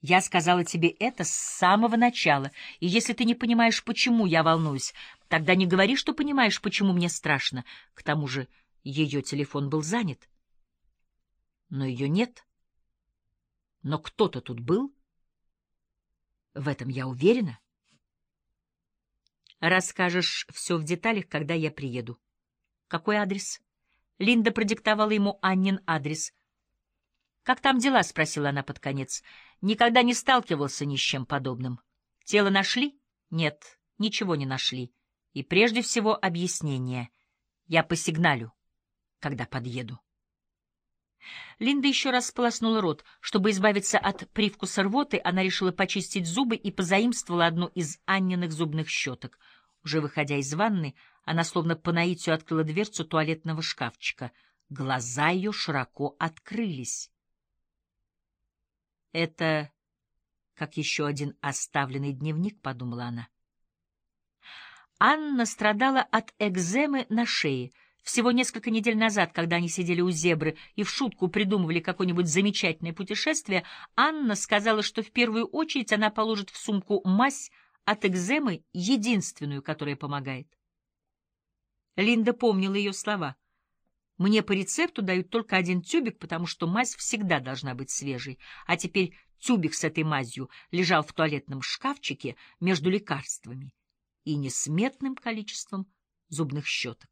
Я сказала тебе это с самого начала, и если ты не понимаешь, почему я волнуюсь, тогда не говори, что понимаешь, почему мне страшно. К тому же ее телефон был занят. Но ее нет. Но кто-то тут был. В этом я уверена. Расскажешь все в деталях, когда я приеду. Какой адрес? Линда продиктовала ему Аннин адрес. «Как там дела?» — спросила она под конец. «Никогда не сталкивался ни с чем подобным. Тело нашли?» «Нет, ничего не нашли. И прежде всего объяснение. Я посигналю, когда подъеду». Линда еще раз сполоснула рот. Чтобы избавиться от привкуса рвоты, она решила почистить зубы и позаимствовала одну из Анниных зубных щеток. Уже выходя из ванны, она словно по наитию открыла дверцу туалетного шкафчика. Глаза ее широко открылись. «Это как еще один оставленный дневник», — подумала она. Анна страдала от экземы на шее. Всего несколько недель назад, когда они сидели у зебры и в шутку придумывали какое-нибудь замечательное путешествие, Анна сказала, что в первую очередь она положит в сумку мазь от экземы, единственную, которая помогает. Линда помнила ее слова. «Мне по рецепту дают только один тюбик, потому что мазь всегда должна быть свежей, а теперь тюбик с этой мазью лежал в туалетном шкафчике между лекарствами и несметным количеством зубных щеток».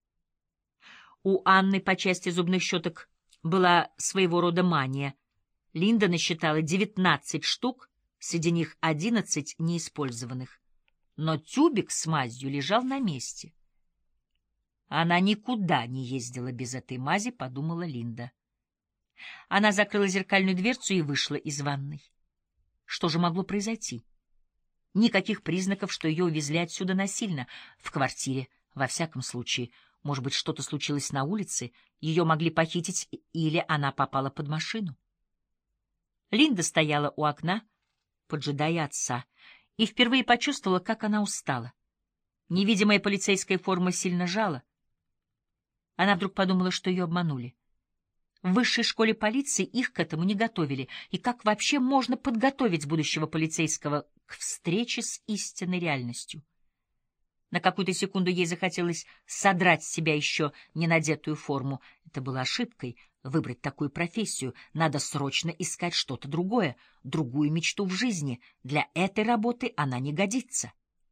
У Анны по части зубных щеток была своего рода мания. Линда насчитала 19 штук, среди них 11 неиспользованных. Но тюбик с мазью лежал на месте. Она никуда не ездила без этой мази, подумала Линда. Она закрыла зеркальную дверцу и вышла из ванной. Что же могло произойти? Никаких признаков, что ее увезли отсюда насильно. В квартире, во всяком случае. Может быть, что-то случилось на улице, ее могли похитить, или она попала под машину. Линда стояла у окна, поджидая отца, и впервые почувствовала, как она устала. Невидимая полицейская форма сильно жала. Она вдруг подумала, что ее обманули. В высшей школе полиции их к этому не готовили. И как вообще можно подготовить будущего полицейского к встрече с истинной реальностью? На какую-то секунду ей захотелось содрать с себя еще не надетую форму. Это было ошибкой — выбрать такую профессию. Надо срочно искать что-то другое, другую мечту в жизни. Для этой работы она не годится.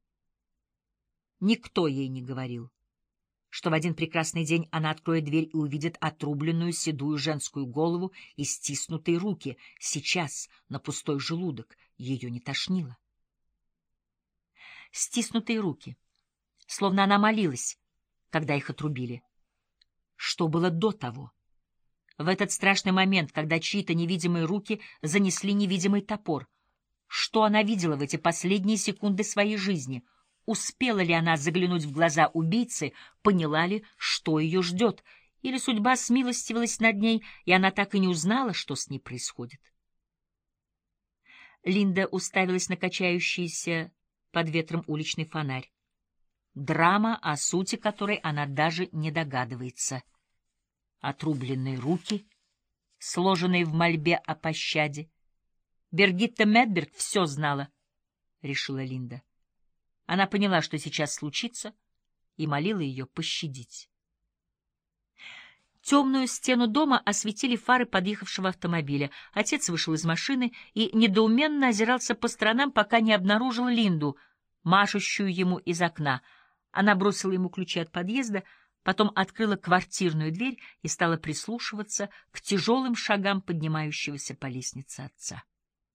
Никто ей не говорил, что в один прекрасный день она откроет дверь и увидит отрубленную седую женскую голову и стиснутые руки. Сейчас, на пустой желудок, ее не тошнило. Стиснутые руки. Словно она молилась, когда их отрубили. Что было до того? В этот страшный момент, когда чьи-то невидимые руки занесли невидимый топор. Что она видела в эти последние секунды своей жизни? Успела ли она заглянуть в глаза убийцы, поняла ли, что ее ждет? Или судьба смилостивилась над ней, и она так и не узнала, что с ней происходит? Линда уставилась на качающийся под ветром уличный фонарь. Драма, о сути которой она даже не догадывается. Отрубленные руки, сложенные в мольбе о пощаде. Бергитта Медберг все знала, — решила Линда. Она поняла, что сейчас случится, и молила ее пощадить. Темную стену дома осветили фары подъехавшего автомобиля. Отец вышел из машины и недоуменно озирался по сторонам, пока не обнаружил Линду, машущую ему из окна. Она бросила ему ключи от подъезда, потом открыла квартирную дверь и стала прислушиваться к тяжелым шагам поднимающегося по лестнице отца.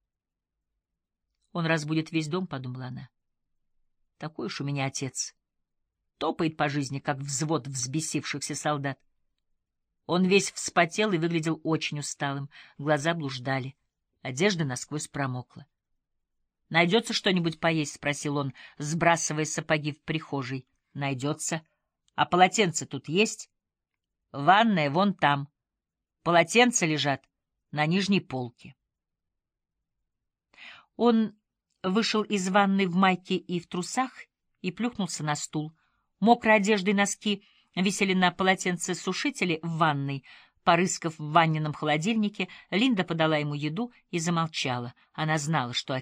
«Он разбудит весь дом», — подумала она. «Такой уж у меня отец. Топает по жизни, как взвод взбесившихся солдат». Он весь вспотел и выглядел очень усталым, глаза блуждали, одежда насквозь промокла. «Найдется что-нибудь поесть?» — спросил он, сбрасывая сапоги в прихожей. «Найдется. А полотенца тут есть?» «Ванная вон там. Полотенца лежат на нижней полке». Он вышел из ванной в майке и в трусах и плюхнулся на стул. Мокрая одежда и носки висели на полотенцесушителе в ванной. Порыскав в Ванином холодильнике, Линда подала ему еду и замолчала. Она знала, что